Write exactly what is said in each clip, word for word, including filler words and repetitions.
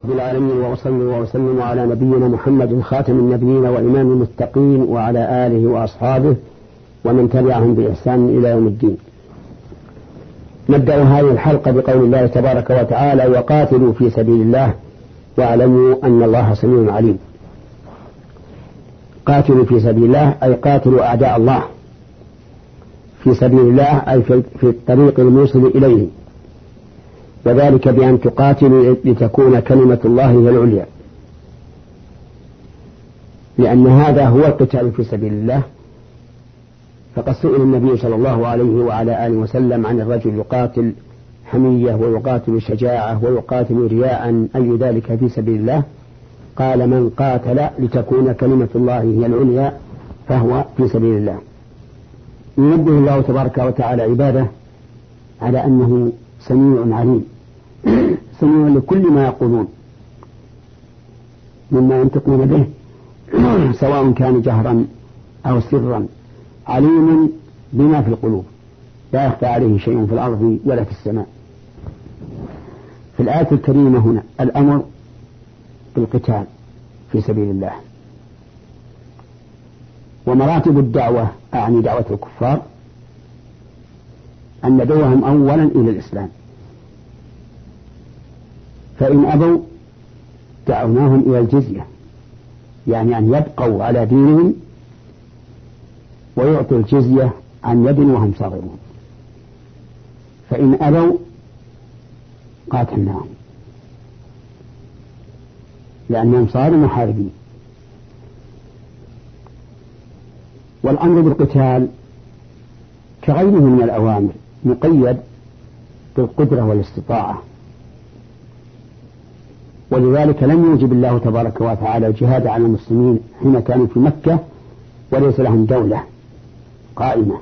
رب العالمين، وأصلي وأسلم على نبينا محمد خاتم النبيين وإمام المتقين وعلى آله وأصحابه ومن تبعهم بإحسان إلى يوم الدين. نبدأ هذه الحلقة بقول الله تبارك وتعالى: وقاتلوا في سبيل الله واعلموا أن الله سميع عليم. قاتلوا في سبيل الله أي قاتلوا أعداء الله في سبيل الله، أي في الطريق الموصل إليه، وذلك بأن تقاتلوا لتكون كلمة الله هي العليا، لأن هذا هو القتال في سبيل الله. فقد سئل النبي صلى الله عليه وعلى آله وسلم عن الرجل يقاتل حمية ويقاتل شجاعة ويقاتل رياء، أي ذلك في سبيل الله؟ قال: من قاتل لتكون كلمة الله هي العليا فهو في سبيل الله. ينبه الله تبارك وتعالى عباده على أنه سميع عليم، سميع لكل ما يقولون مما ينطقون به سواء كان جهرا أو سرا، عليم بما في القلوب، لا يخفى عليه شيء في الأرض ولا في السماء. في الآية الكريمة هنا الأمر بالقتال في سبيل الله، ومراتب الدعوة أعني دعوة الكفار أن ندعوهم أولا إلى الإسلام، فإن أبوا دعوناهم إلى الجزية، يعني أن يبقوا على دينهم ويعطوا الجزية عن يد وهم صاغرون. فإن أبوا قاتلناهم لأنهم صاروا محاربين. والأمر بالقتال كغيره من الأوامر مقيد بالقدرة والاستطاعة، ولذلك لم يوجب الله تبارك وتعالى الجهاد على المسلمين حين كانوا في مكة وليس لهم دولة قائمة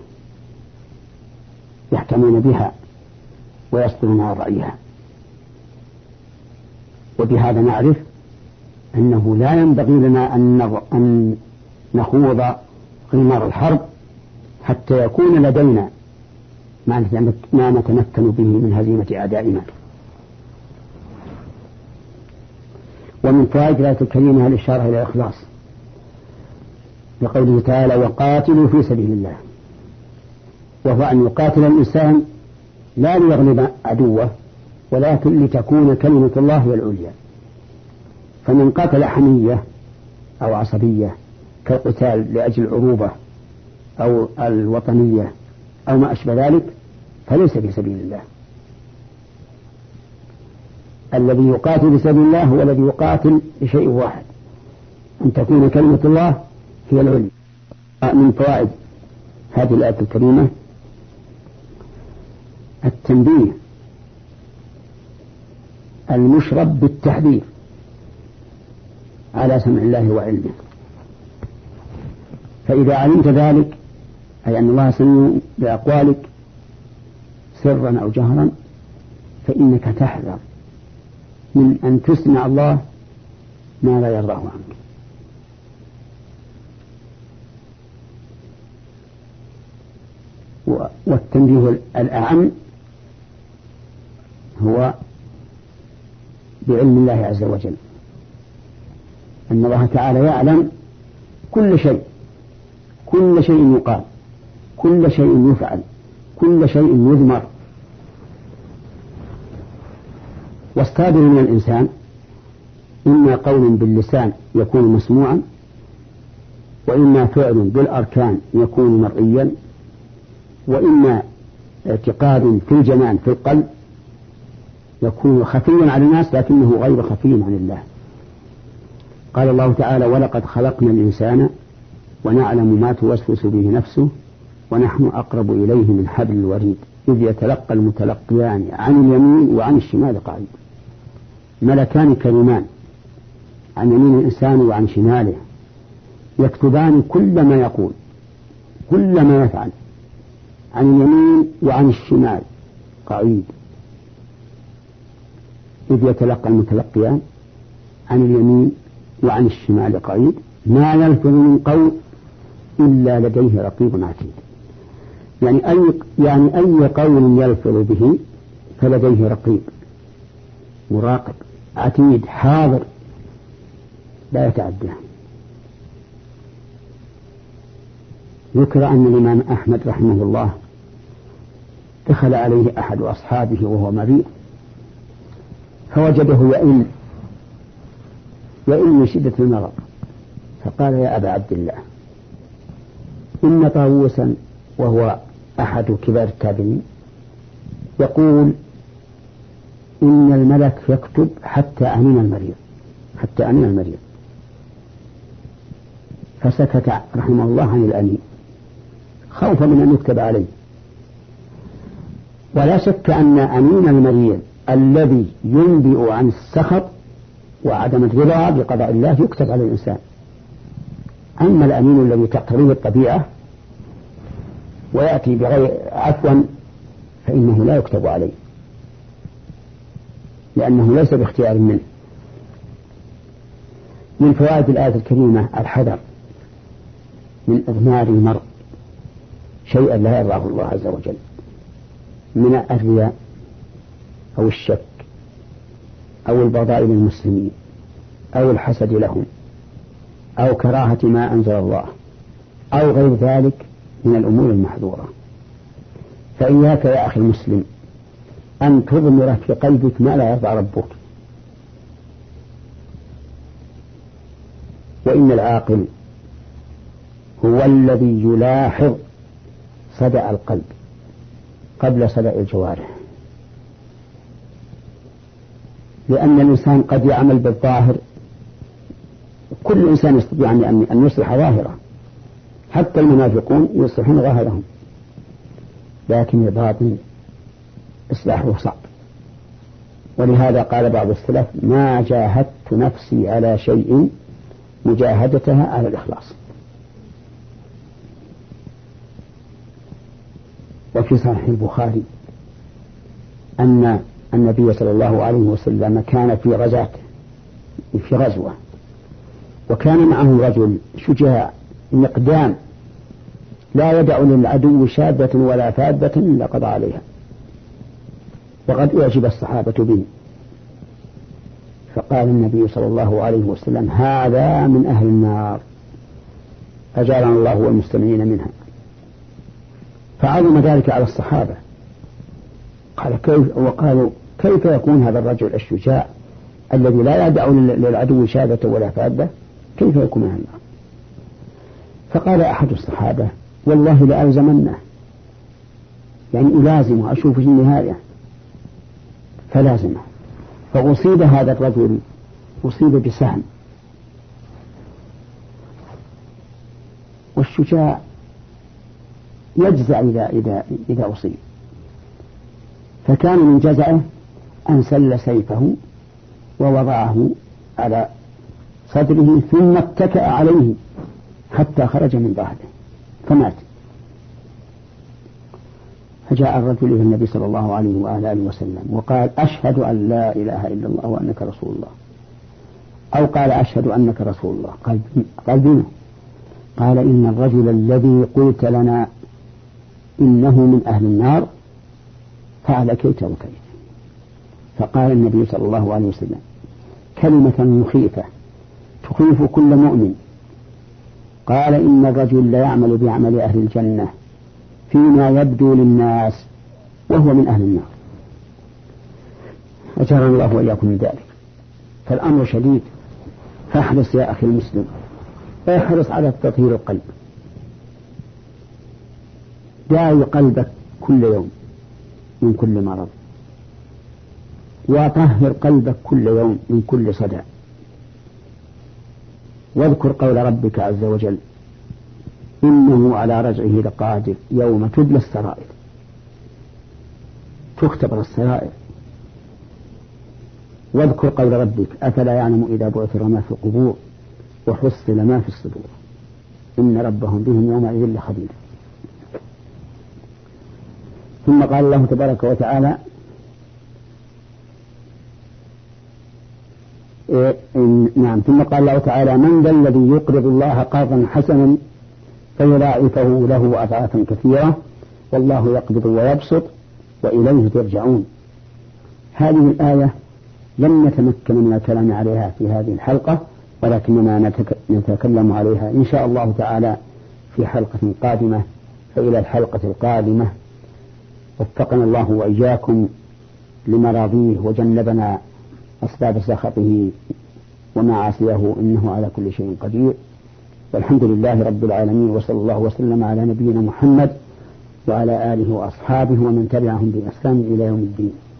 يحكمون بها ويصدرون عن رأيها. وبهذا نعرف أنه لا ينبغي لنا أن نخوض غمار الحرب حتى يكون لدينا ما نتمكن به من هزيمة أعدائنا. ومن فوائد الآية الكريمة الإشارة إلى الإخلاص، لقوله تعالى: وقاتلوا في سبيل الله، وهو أن يقاتل الإنسان لا ليغلب عدوه ولكن لتكون كلمة الله هي العليا. فمن قاتل حمية أو عصبية كالقتال لأجل العروبة أو الوطنية أو ما أشبه ذلك فليس في سبيل الله. الذي يقاتل في سبيل الله هو الذي يقاتل لشيء واحد، أن تكون كلمة الله هي العليا. من فوائد هذه الآية الكريمة التنبيه المشرب بالتحذير على سمع الله وعلمه. فإذا علمت ذلك، أي أن الله سميع بأقوالك سرا أو جهرا، فإنك تحذر من أن تسمع الله ما لا يرضاه عنك. والتنبيه الأعم هو بعلم الله عز وجل، أن الله تعالى يعلم كل شيء، كل شيء يقال، كل شيء يفعل، كل شيء يذمر. والصادر من الإنسان إما قول باللسان يكون مسموعا، وإما فعل بالأركان يكون مرئيا، وإما اعتقاد في الجنان في القلب يكون خفيا على الناس لكنه غير خفي عن الله. قال الله تعالى: ولقد خلقنا الإنسان ونعلم ما توسوس به نفسه ونحن أقرب إليه من حبل الوريد إذ يتلقى المتلقيان عن اليمين وعن الشمال قعيد. ملكان كريمان عن يمين الإنسان وعن شماله يكتبان كل ما يقول كل ما يفعل، عن اليمين وعن الشمال قعيد. إذ يتلقى المتلقيان عن اليمين وعن الشمال قعيد ما يلفظ من قول إلا لديه رقيب عتيد. يعني أي, يعني أي قول يلفظ به فلديه رقيب مراقب عتيد حاضر لا يتعدى. ذكر أن الإمام أحمد رحمه الله دخل عليه أحد أصحابه وهو مريض فوجده يئن يئن من شدة المرض، فقال يا أبا عبد الله إن طاووسا وهو أحد كبار التابعين يقول إن الملك يكتب حتى أنين المريض حتى أنين المريض فسكت رحمه الله عن الأنين خوفا من أن يكتب عليه. ولا شك أن أنين المريض الذي ينبئ عن السخط وعدم الرضا بقضاء الله يكتب على الإنسان. أما الأنين الذي تقتضيه الطبيعة ويأتي بغير عفوا فإنه لا يكتب عليه لأنه ليس باختيار منه. من فوائد الآية الكريمة الحذر من إضمار المرء شيئا لا يرضاه الله عز وجل من الرياء أو الشك أو البغضاء للمسلمين أو الحسد لهم أو كراهة ما أنزل الله أو غير ذلك من الأمور المحظورة. فإياك يا أخي المسلم أن تضمر في قلبك ما لا يرضى ربك. وإن العاقل هو الذي يلاحظ صدأ القلب قبل صدأ الجوارح، لأن الإنسان قد يعمل بالظاهر. كل إنسان يستطيع أن يصلح ظاهره، حتى المنافقون يصلحون ظاهرهم، لكن الباطن إصلاحه صعب. ولهذا قال بعض السلف ما جاهدت نفسي على شيء مجاهدتها على الإخلاص. وفي صحيح البخاري أن النبي صلى الله عليه وسلم كان في غزاة في غزوة وكان معه رجل شجاع مقدام لا يدع للعدو شابة ولا فابة إلا قضى عليها، وقد أعجب الصحابة به، فقال النبي صلى الله عليه وسلم هذا من أهل النار أجعلنا الله والمستمعين منها. فعظم ذلك على الصحابة، قال كيف وقالوا كيف يكون هذا الرجل الشجاع الذي لا يدع للعدو شابة ولا فابة كيف يكون أهل النار؟ فقال أحد الصحابة والله لألزمنه، يعني ألازمه أشوف في النهاية، فلازمه. فأصيب هذا الرجل أصيب بسهم، والشجاع يجزع إذا, إذا, إذا أصيب، فكان من جزعه أن سل سيفه ووضعه على صدره ثم اتكأ عليه حتى خرج من ظهره فمات. فجاء الرجل إلى النبي صلى الله عليه وآله وسلم وقال أشهد أن لا إله إلا الله وأنك رسول الله، أو قال أشهد أنك رسول الله. قال قال بما؟ قال إن الرجل الذي قلت لنا إنه من أهل النار فعل كيت وكيت. فقال النبي صلى الله عليه وسلم كلمة مخيفة تخيف كل مؤمن، قال إن الرجل لا يعمل بعمل أهل الجنة فيما يبدو للناس وهو من أهل النار. أجرنا الله وإياكم من ذلك. فالأمر شديد، فاحرص يا أخي المسلم، احرص على تطهير القلب، داوي قلبك كل يوم من كل مرض، وطهر قلبك كل يوم من كل صدع، واذكر قول ربك عز وجل إنه على رجعه لقادر يوم تبلى السرائر، تختبر السرائر. واذكر قول ربك أفلا يعلم إذا بعثر ما في القبور وحصل ما في الصدور إن ربهم بهم يومئذ لخبير. ثم قال الله تبارك وتعالى إيه نعم ثم قال الله تعالى من ذا الذي يقرض الله قرضا حسنا فيضاعفه له أضعافا كثيرة والله يقبض ويبسط وإليه ترجعون. هذه الآية لم نتمكن من الكلام عليها في هذه الحلقة، ولكننا نتكلم عليها إن شاء الله تعالى في حلقة قادمة. فإلى الحلقة القادمة، وفقنا الله وإياكم لمراضيه وجنبنا أسباب سخطه ومعاصيه، إنه على كل شيء قدير. والحمد لله رب العالمين، وصلى الله وسلم على نبينا محمد وعلى آله وأصحابه ومن تبعهم بإحسان إلى يوم الدين.